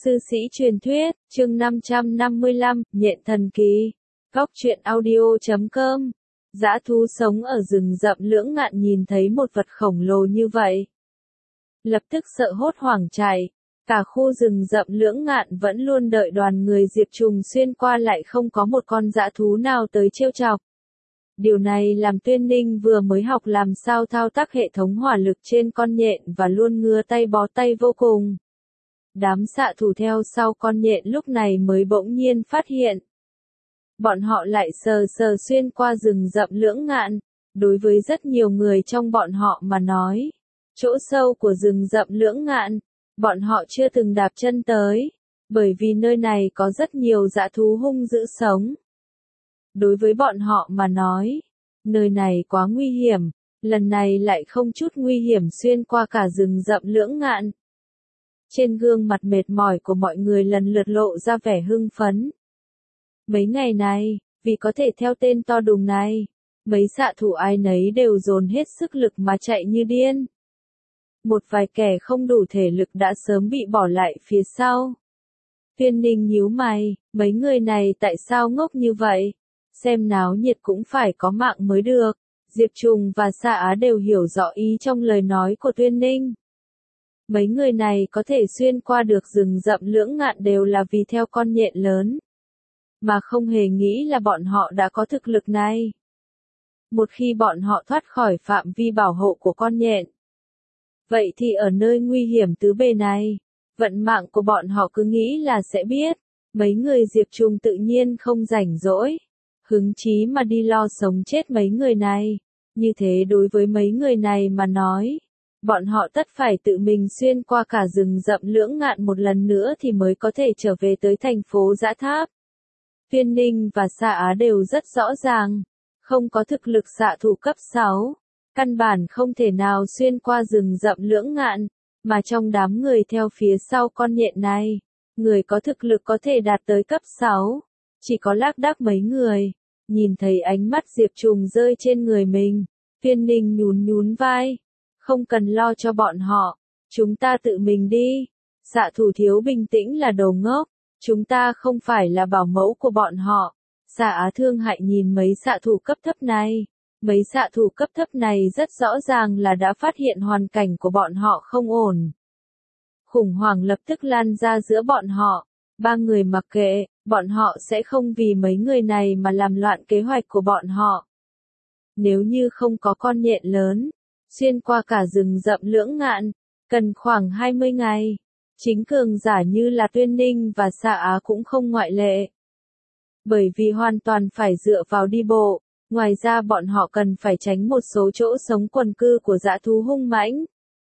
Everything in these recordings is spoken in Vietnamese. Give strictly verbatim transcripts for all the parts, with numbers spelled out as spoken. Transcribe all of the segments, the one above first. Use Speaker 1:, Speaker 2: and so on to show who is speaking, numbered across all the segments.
Speaker 1: Sư sĩ truyền thuyết, chương năm trăm năm mươi lăm, nhện thần kỳ. Góc truyện audio chấm com. Dã thú sống ở rừng rậm lưỡng ngạn nhìn thấy một vật khổng lồ như vậy, lập tức sợ hốt hoảng chạy. Cả khu rừng rậm lưỡng ngạn vẫn luôn đợi đoàn người Diệp Trùng xuyên qua, lại không có một con dã thú nào tới trêu chọc. Điều này làm Tuyên Ninh vừa mới học làm sao thao tác hệ thống hỏa lực trên con nhện và luôn ngứa tay bó tay vô cùng. Đám xạ thủ theo sau con nhện lúc này mới bỗng nhiên phát hiện. Bọn họ lại sờ sờ xuyên qua rừng rậm lưỡng ngạn. Đối với rất nhiều người trong bọn họ mà nói, chỗ sâu của rừng rậm lưỡng ngạn, bọn họ chưa từng đạp chân tới, bởi vì nơi này có rất nhiều dã thú hung dữ sống. Đối với bọn họ mà nói, nơi này quá nguy hiểm, lần này lại không chút nguy hiểm xuyên qua cả rừng rậm lưỡng ngạn. Trên gương mặt mệt mỏi của mọi người lần lượt lộ ra vẻ hưng phấn. Mấy ngày này, vì có thể theo tên to đùng này, mấy xạ thủ ai nấy đều dồn hết sức lực mà chạy như điên. Một vài kẻ không đủ thể lực đã sớm bị bỏ lại phía sau. Tuyên Ninh nhíu mày, mấy người này tại sao ngốc như vậy? Xem náo nhiệt cũng phải có mạng mới được. Diệp Trùng và Sa Á đều hiểu rõ ý trong lời nói của Tuyên Ninh. Mấy người này có thể xuyên qua được rừng rậm lưỡng ngạn đều là vì theo con nhện lớn, mà không hề nghĩ là bọn họ đã có thực lực này. Một khi bọn họ thoát khỏi phạm vi bảo hộ của con nhện, vậy thì ở nơi nguy hiểm tứ bề này, vận mạng của bọn họ cứ nghĩ là sẽ biết. Mấy người Diệp Trùng tự nhiên không rảnh rỗi, hứng chí mà đi lo sống chết mấy người này. Như thế đối với mấy người này mà nói, bọn họ tất phải tự mình xuyên qua cả rừng rậm lưỡng ngạn một lần nữa thì mới có thể trở về tới thành phố Dã Tháp. Tuyên Ninh và Sa Á đều rất rõ ràng, không có thực lực xạ thủ cấp sáu, căn bản không thể nào xuyên qua rừng rậm lưỡng ngạn, mà trong đám người theo phía sau con nhện này, người có thực lực có thể đạt tới cấp sáu, chỉ có lác đác mấy người. Nhìn thấy ánh mắt Diệp Trùng rơi trên người mình, Tuyên Ninh nhún nhún vai, không cần lo cho bọn họ, chúng ta tự mình đi. Xạ thủ thiếu bình tĩnh là đồ ngốc, chúng ta không phải là bảo mẫu của bọn họ. Sa Á thương hại nhìn mấy xạ thủ cấp thấp này. Mấy xạ thủ cấp thấp này rất rõ ràng là đã phát hiện hoàn cảnh của bọn họ không ổn. Khủng hoảng lập tức lan ra giữa bọn họ. Ba người mặc kệ, bọn họ sẽ không vì mấy người này mà làm loạn kế hoạch của bọn họ. Nếu như không có con nhện lớn, xuyên qua cả rừng rậm lưỡng ngạn, cần khoảng hai mươi ngày. Chính cường giả như là Tuyên Ninh và Sa Á cũng không ngoại lệ. Bởi vì hoàn toàn phải dựa vào đi bộ, ngoài ra bọn họ cần phải tránh một số chỗ sống quần cư của dã thú hung mãnh.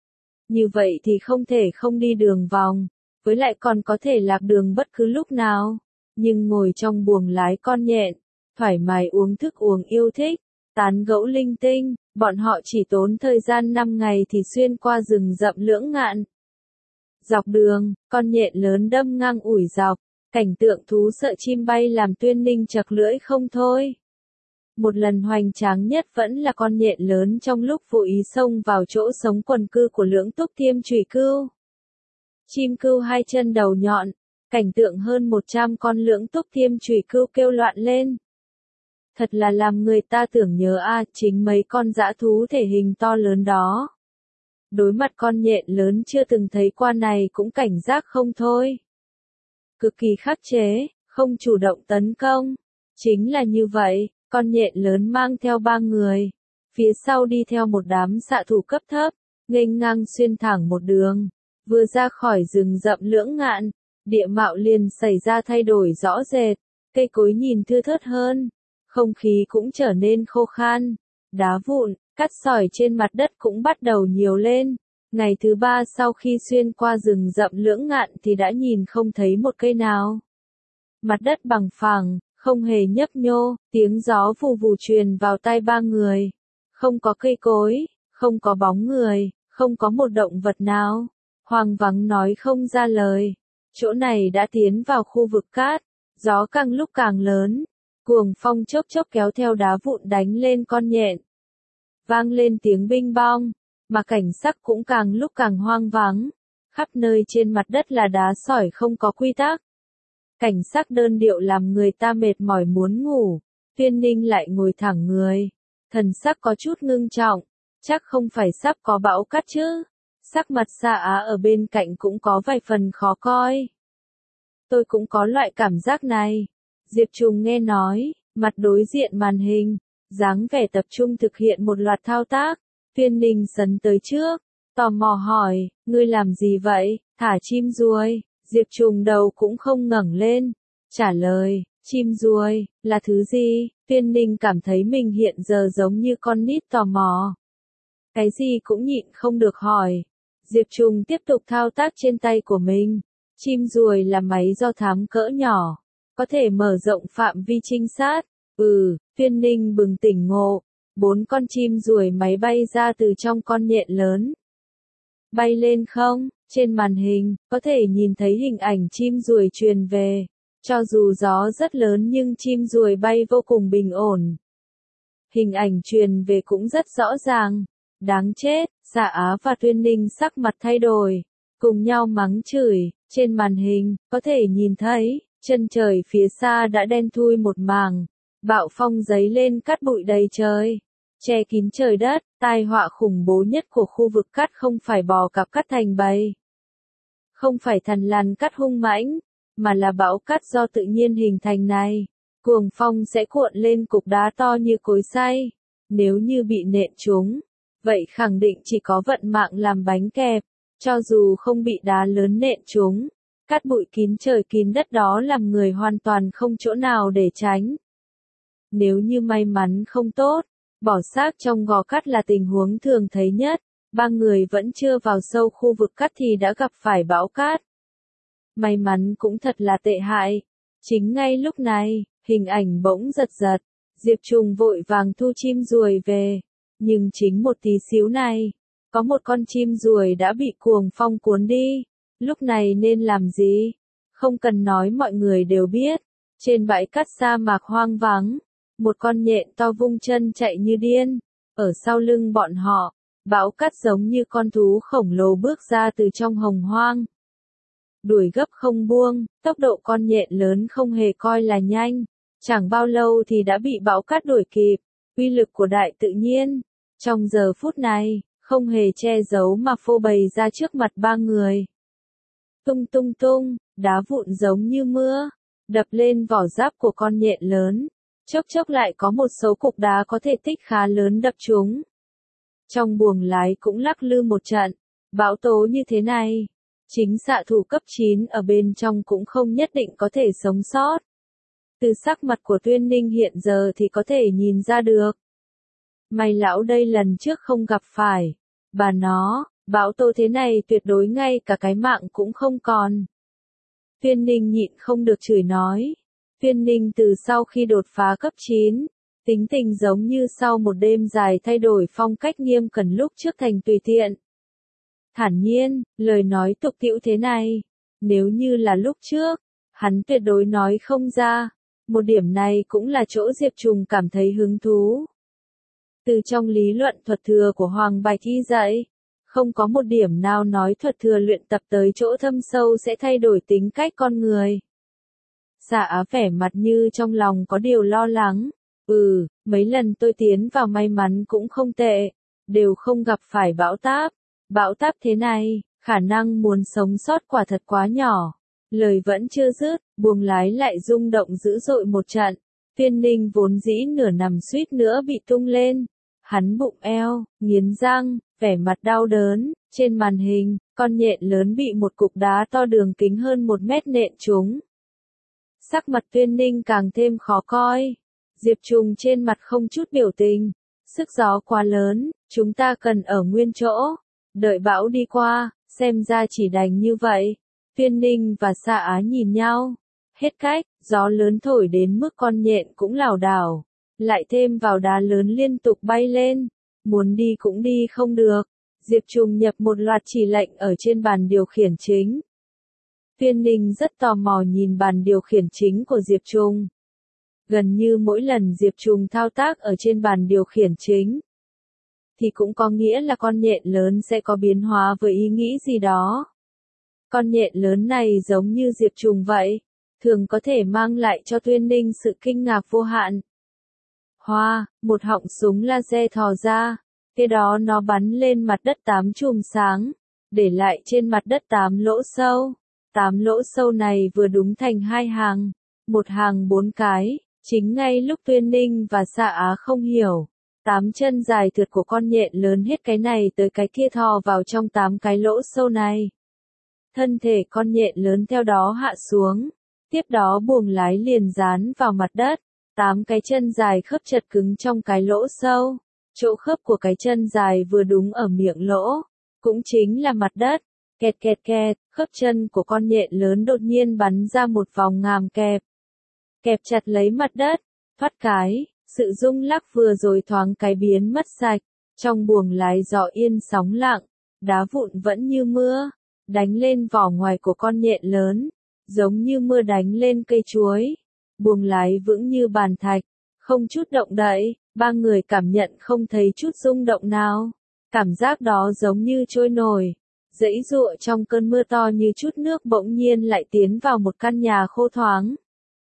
Speaker 1: Như vậy thì không thể không đi đường vòng, với lại còn có thể lạc đường bất cứ lúc nào. Nhưng ngồi trong buồng lái con nhện, thoải mái uống thức uống yêu thích, tán gẫu linh tinh, bọn họ chỉ tốn thời gian năm ngày thì xuyên qua rừng rậm lưỡng ngạn. Dọc đường, con nhện lớn đâm ngang ủi dọc, cảnh tượng thú sợ chim bay làm Tuyên Ninh chật lưỡi không thôi. Một lần hoành tráng nhất vẫn là con nhện lớn trong lúc vô ý xông vào chỗ sống quần cư của Lưỡng Túc Tiêm Chủy Cưu. Chim cưu hai chân đầu nhọn, cảnh tượng hơn một trăm con Lưỡng Túc Tiêm Chủy Cưu kêu loạn lên. Thật là làm người ta tưởng nhớ a, à, chính mấy con dã thú thể hình to lớn đó. Đối mặt con nhện lớn chưa từng thấy qua này cũng cảnh giác không thôi. Cực kỳ khắc chế, không chủ động tấn công. Chính là như vậy, con nhện lớn mang theo ba người. Phía sau đi theo một đám xạ thủ cấp thấp, nghênh ngang xuyên thẳng một đường. Vừa ra khỏi rừng rậm lưỡng ngạn, địa mạo liền xảy ra thay đổi rõ rệt. Cây cối nhìn thưa thớt hơn, không khí cũng trở nên khô khan. Đá vụn, cát sỏi trên mặt đất cũng bắt đầu nhiều lên. Ngày thứ ba sau khi xuyên qua rừng rậm lưỡng ngạn thì đã nhìn không thấy một cây nào. Mặt đất bằng phẳng, không hề nhấp nhô, tiếng gió vù vù truyền vào tai ba người. Không có cây cối, không có bóng người, không có một động vật nào. Hoang vắng nói không ra lời. Chỗ này đã tiến vào khu vực cát, gió càng lúc càng lớn. Cuồng phong chốc chốc kéo theo đá vụn đánh lên con nhện. Vang lên tiếng binh bong, mà cảnh sắc cũng càng lúc càng hoang vắng. khắp nơi trên mặt đất là đá sỏi không có quy tắc. Cảnh sắc đơn điệu làm người ta mệt mỏi muốn ngủ. Tuyên Ninh lại ngồi thẳng người. Thần sắc có chút ngưng trọng. Chắc không phải sắp có bão cát chứ. Sắc mặt Sa Á ở bên cạnh cũng có vài phần khó coi. Tôi cũng có loại cảm giác này. Diệp Trùng nghe nói, mặt đối diện màn hình, dáng vẻ tập trung thực hiện một loạt thao tác. Tuyên Ninh sấn tới trước, tò mò hỏi, ngươi làm gì vậy, thả chim ruồi. Diệp Trùng đầu cũng không ngẩng lên, trả lời, chim ruồi, là thứ gì? Tuyên Ninh cảm thấy mình hiện giờ giống như con nít tò mò. Cái gì cũng nhịn không được hỏi. Diệp Trùng tiếp tục thao tác trên tay của mình. Chim ruồi là máy do thám cỡ nhỏ, có thể mở rộng phạm vi trinh sát. Ừ, Tuyên Ninh bừng tỉnh ngộ. Bốn con chim ruồi máy bay ra từ trong con nhện lớn. Bay lên không? Trên màn hình, có thể nhìn thấy hình ảnh chim ruồi truyền về. Cho dù gió rất lớn nhưng chim ruồi bay vô cùng bình ổn. Hình ảnh truyền về cũng rất rõ ràng. Đáng chết, Sa Á và Tuyên Ninh sắc mặt thay đổi. Cùng nhau mắng chửi, trên màn hình, có thể nhìn thấy, chân trời phía xa đã đen thui một mảng. Bạo phong giấy lên cát bụi đầy trời. Che kín trời đất, tai họa khủng bố nhất của khu vực cát không phải bò cạp cát thành bầy. Không phải thằn lằn cát hung mãnh, mà là bão cát do tự nhiên hình thành này. Cuồng phong sẽ cuộn lên cục đá to như cối xay. Nếu như bị nện trúng, vậy khẳng định chỉ có vận mạng làm bánh kẹp. Cho dù không bị đá lớn nện trúng, cát bụi kín trời kín đất đó làm người hoàn toàn không chỗ nào để tránh. Nếu như may mắn không tốt, bỏ xác trong gò cát là tình huống thường thấy nhất. Ba người vẫn chưa vào sâu khu vực cát thì đã gặp phải bão cát. May mắn cũng thật là tệ hại. Chính ngay lúc này, hình ảnh bỗng giật giật. Diệp Trùng vội vàng thu chim ruồi về. Nhưng chính một tí xíu này, có một con chim ruồi đã bị cuồng phong cuốn đi. Lúc này nên làm gì? Không cần nói mọi người đều biết. Trên bãi cát sa mạc hoang vắng, một con nhện to vung chân chạy như điên. Ở sau lưng bọn họ, bão cát giống như con thú khổng lồ bước ra từ trong hồng hoang. Đuổi gấp không buông, tốc độ con nhện lớn không hề coi là nhanh. Chẳng bao lâu thì đã bị bão cát đuổi kịp. Uy lực của đại tự nhiên, trong giờ phút này, không hề che giấu mà phô bày ra trước mặt ba người. Tung tung tung, đá vụn giống như mưa, đập lên vỏ giáp của con nhện lớn. Chốc chốc lại có một số cục đá có thể tích khá lớn đập chúng. Trong buồng lái cũng lắc lư một trận. Bão tố như thế này, chính xạ thủ cấp chín ở bên trong cũng không nhất định có thể sống sót. Từ sắc mặt của Tuyên Ninh hiện giờ thì có thể nhìn ra được. May lão đây lần trước không gặp phải. Bà nó, bão tố thế này tuyệt đối ngay cả cái mạng cũng không còn. Tuyên Ninh nhịn không được chửi nói. Tuyên Ninh từ sau khi đột phá cấp chín, tính tình giống như sau một đêm dài thay đổi phong cách nghiêm cẩn lúc trước thành tùy tiện. Thản nhiên, lời nói tục tĩu thế này, nếu như là lúc trước, hắn tuyệt đối nói không ra. Một điểm này cũng là chỗ Diệp Trùng cảm thấy hứng thú. Từ trong lý luận thuật thừa của Hoàng Bạch Y dạy, không có một điểm nào nói thuật thừa luyện tập tới chỗ thâm sâu sẽ thay đổi tính cách con người. Sa Á vẻ mặt như trong lòng có điều lo lắng. Ừ, mấy lần tôi tiến vào may mắn cũng không tệ, đều không gặp phải bão táp. Bão táp thế này, khả năng muốn sống sót quả thật quá nhỏ. Lời vẫn chưa dứt, buồng lái lại rung động dữ dội một trận. Tuyên Ninh vốn dĩ nửa nằm suýt nữa bị tung lên. Hắn bụng eo, nghiến răng, vẻ mặt đau đớn. Trên màn hình, con nhện lớn bị một cục đá to đường kính hơn một mét nện trúng. Sắc mặt Tuyên Ninh càng thêm khó coi. Diệp Trùng trên mặt không chút biểu tình. Sức gió quá lớn, chúng ta cần ở nguyên chỗ. Đợi bão đi qua, xem ra chỉ đành như vậy. Tuyên Ninh và Sa Á nhìn nhau. Hết cách, gió lớn thổi đến mức con nhện cũng lảo đảo. Lại thêm vào đá lớn liên tục bay lên. Muốn đi cũng đi không được. Diệp Trùng nhập một loạt chỉ lệnh ở trên bàn điều khiển chính. Tuyên Ninh rất tò mò nhìn bàn điều khiển chính của Diệp Trùng. Gần như mỗi lần Diệp Trùng thao tác ở trên bàn điều khiển chính, thì cũng có nghĩa là con nhện lớn sẽ có biến hóa với ý nghĩ gì đó. Con nhện lớn này giống như Diệp Trùng vậy, thường có thể mang lại cho Tuyên Ninh sự kinh ngạc vô hạn. Hoa, một họng súng laser thò ra, kế đó nó bắn lên mặt đất tám chùm sáng, để lại trên mặt đất tám lỗ sâu. Tám lỗ sâu này vừa đúng thành hai hàng, một hàng bốn cái, chính ngay lúc Tuyên Ninh và Sa Á không hiểu. Tám chân dài thượt của con nhện lớn hết cái này tới cái kia thò vào trong tám cái lỗ sâu này. Thân thể con nhện lớn theo đó hạ xuống, tiếp đó buồng lái liền dán vào mặt đất. Tám cái chân dài khớp chặt cứng trong cái lỗ sâu. Chỗ khớp của cái chân dài vừa đúng ở miệng lỗ, cũng chính là mặt đất. Kẹt kẹt kẹt, khớp chân của con nhện lớn đột nhiên bắn ra một vòng ngàm kẹp. Kẹp chặt lấy mặt đất, thoát cái, sự rung lắc vừa rồi thoáng cái biến mất sạch. Trong buồng lái gió yên sóng lặng, đá vụn vẫn như mưa, đánh lên vỏ ngoài của con nhện lớn, giống như mưa đánh lên cây chuối. Buồng lái vững như bàn thạch, không chút động đậy, ba người cảm nhận không thấy chút rung động nào. Cảm giác đó giống như trôi nổi, giãy giụa trong cơn mưa to như chút nước bỗng nhiên lại tiến vào một căn nhà khô thoáng.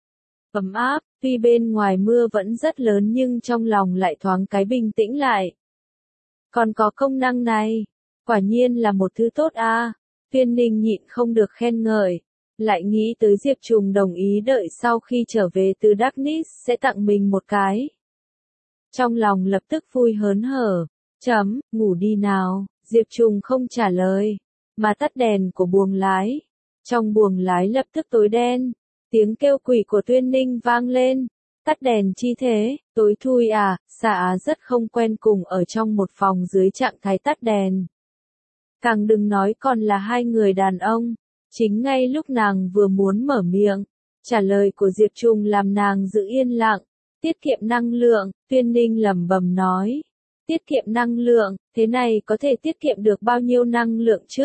Speaker 1: Ấm áp, tuy bên ngoài mưa vẫn rất lớn nhưng trong lòng lại thoáng cái bình tĩnh lại. Còn có công năng này, quả nhiên là một thứ tốt a. Tuyên Ninh nhịn không được khen ngợi, lại nghĩ tới Diệp Trùng đồng ý đợi sau khi trở về từ Darkness sẽ tặng mình một cái. Trong lòng lập tức vui hớn hở, chấm, ngủ đi nào, Diệp Trùng không trả lời, mà tắt đèn của buồng lái. Trong buồng lái lập tức tối đen, tiếng kêu quỷ của Tuyên Ninh vang lên, tắt đèn chi thế, tối thui à, Sa Á rất không quen cùng ở trong một phòng dưới trạng thái tắt đèn. Càng đừng nói còn là hai người đàn ông. Chính ngay lúc nàng vừa muốn mở miệng, trả lời của Diệp Trùng làm nàng giữ yên lặng. Tiết kiệm năng lượng, Tuyên Ninh lẩm bẩm nói. Tiết kiệm năng lượng, thế này có thể tiết kiệm được bao nhiêu năng lượng chứ?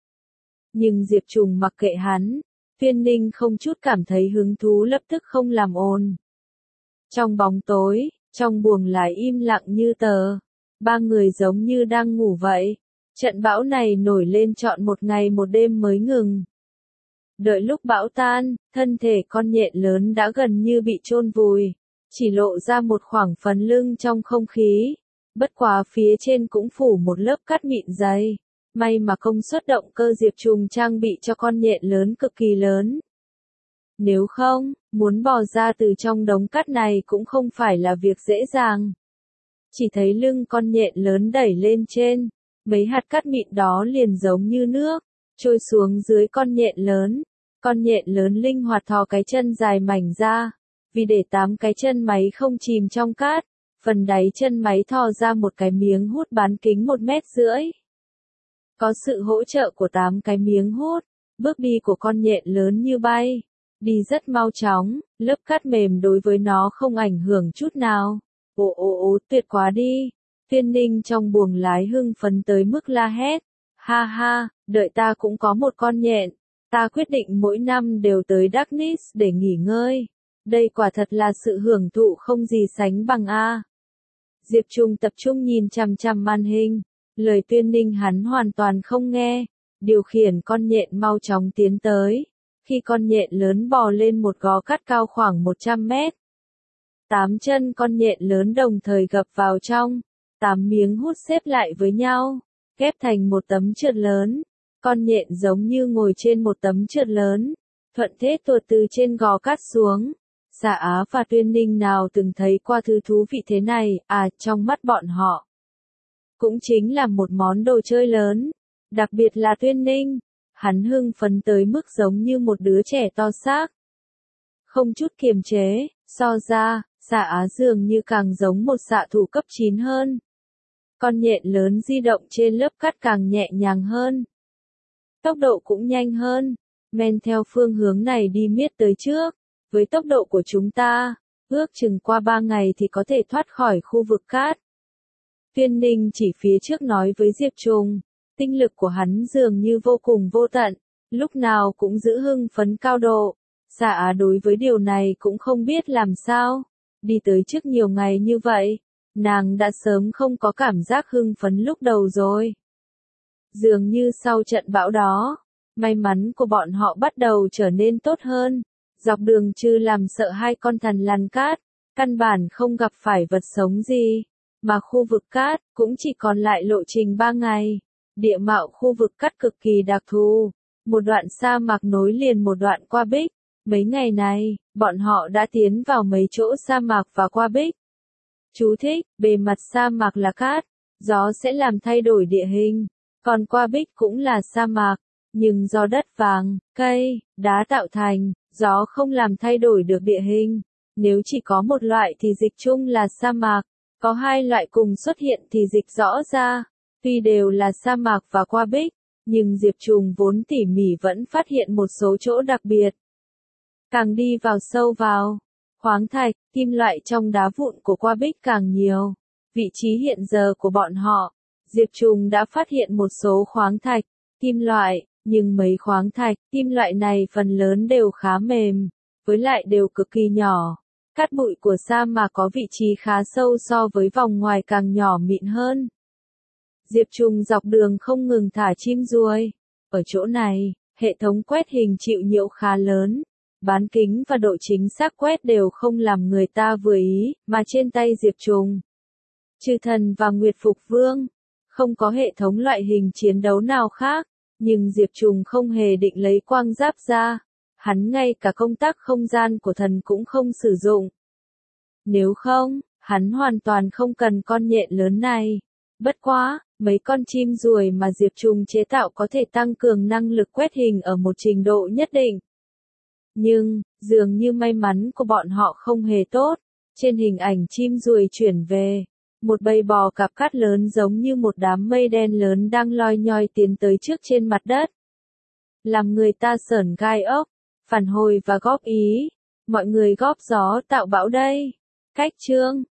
Speaker 1: Nhưng Diệp Trùng mặc kệ hắn, Tuyên Ninh không chút cảm thấy hứng thú lập tức không làm ồn. Trong bóng tối, trong buồng lái im lặng như tờ, ba người giống như đang ngủ vậy. Trận bão này nổi lên trọn một ngày một đêm mới ngừng. Đợi lúc bão tan, thân thể con nhện lớn đã gần như bị chôn vùi, chỉ lộ ra một khoảng phần lưng trong không khí. Bất quá phía trên cũng phủ một lớp cát mịn dày. May mà công suất động cơ Diệp Trùng trang bị cho con nhện lớn cực kỳ lớn. Nếu không, muốn bò ra từ trong đống cát này cũng không phải là việc dễ dàng. Chỉ thấy lưng con nhện lớn đẩy lên trên. Mấy hạt cát mịn đó liền giống như nước, trôi xuống dưới con nhện lớn. Con nhện lớn linh hoạt thò cái chân dài mảnh ra, vì để tám cái chân máy không chìm trong cát, phần đáy chân máy thò ra một cái miếng hút bán kính một mét rưỡi. Có sự hỗ trợ của tám cái miếng hút, bước đi của con nhện lớn như bay, đi rất mau chóng, lớp cát mềm đối với nó không ảnh hưởng chút nào. Ồ ồ ồ, tuyệt quá đi! Tuyên Ninh trong buồng lái hưng phấn tới mức la hét. Ha ha, đợi ta cũng có một con nhện. Ta quyết định mỗi năm đều tới Darkness để nghỉ ngơi. Đây quả thật là sự hưởng thụ không gì sánh bằng a. Diệp Trùng tập trung nhìn chằm chằm màn hình. Lời Tuyên Ninh hắn hoàn toàn không nghe. Điều khiển con nhện mau chóng tiến tới. Khi con nhện lớn bò lên một gò cát cao khoảng một trăm mét. Tám chân con nhện lớn đồng thời gập vào trong. Tám miếng hút xếp lại với nhau, ghép thành một tấm trượt lớn. Con nhện giống như ngồi trên một tấm trượt lớn, thuận thế tuột từ trên gò cát xuống. Sa Á và Tuyên Ninh nào từng thấy qua thứ thú vị thế này, à, trong mắt bọn họ. Cũng chính là một món đồ chơi lớn, đặc biệt là Tuyên Ninh. Hắn hưng phấn tới mức giống như một đứa trẻ to xác. Không chút kiềm chế, so ra, Sa Á dường như càng giống một xạ thủ cấp chín hơn. Con nhện lớn di động trên lớp cát càng nhẹ nhàng hơn. Tốc độ cũng nhanh hơn. Men theo phương hướng này đi miết tới trước. Với tốc độ của chúng ta, ước chừng qua ba ngày thì có thể thoát khỏi khu vực cát. Tuyên Ninh chỉ phía trước nói với Diệp Trùng. Tinh lực của hắn dường như vô cùng vô tận. Lúc nào cũng giữ hưng phấn cao độ. Sa Á đối với điều này cũng không biết làm sao. Đi tới trước nhiều ngày như vậy. Nàng đã sớm không có cảm giác hưng phấn lúc đầu rồi. Dường như sau trận bão đó, may mắn của bọn họ bắt đầu trở nên tốt hơn. Dọc đường Trư làm sợ hai con thần lằn cát, căn bản không gặp phải vật sống gì, mà khu vực cát cũng chỉ còn lại lộ trình ba ngày. Địa mạo khu vực cát cực kỳ đặc thù, một đoạn sa mạc nối liền một đoạn qua bích. Mấy ngày này, bọn họ đã tiến vào mấy chỗ sa mạc và qua bích. Chú thích, bề mặt sa mạc là cát, gió sẽ làm thay đổi địa hình, còn qua bích cũng là sa mạc, nhưng do đất vàng, cây, đá tạo thành, gió không làm thay đổi được địa hình. Nếu chỉ có một loại thì dịch chung là sa mạc, có hai loại cùng xuất hiện thì dịch rõ ra. Tuy đều là sa mạc và qua bích, nhưng Diệp Trùng vốn tỉ mỉ vẫn phát hiện một số chỗ đặc biệt. Càng đi vào sâu vào, khoáng thạch, kim loại trong đá vụn của qua bích càng nhiều. Vị trí hiện giờ của bọn họ, Diệp Trùng đã phát hiện một số khoáng thạch, kim loại, nhưng mấy khoáng thạch, kim loại này phần lớn đều khá mềm, với lại đều cực kỳ nhỏ. Cát bụi của sa mạc có vị trí khá sâu so với vòng ngoài càng nhỏ mịn hơn. Diệp Trùng dọc đường không ngừng thả chim ruồi. Ở chỗ này, hệ thống quét hình chịu nhiễu khá lớn. Bán kính và độ chính xác quét đều không làm người ta vừa ý, mà trên tay Diệp Trùng, Chư Thần và Nguyệt Phục Vương, không có hệ thống loại hình chiến đấu nào khác, nhưng Diệp Trùng không hề định lấy quang giáp ra. Hắn ngay cả công tác không gian của thần cũng không sử dụng. Nếu không, hắn hoàn toàn không cần con nhện lớn này. Bất quá, mấy con chim ruồi mà Diệp Trùng chế tạo có thể tăng cường năng lực quét hình ở một trình độ nhất định. Nhưng, dường như may mắn của bọn họ không hề tốt. Trên hình ảnh chim ruồi chuyển về, một bầy bò cạp cát lớn giống như một đám mây đen lớn đang loi nhoi tiến tới trước trên mặt đất. Làm người ta sởn gai ốc. Phản hồi và góp ý. Mọi người góp gió tạo bão đây. Cách chương.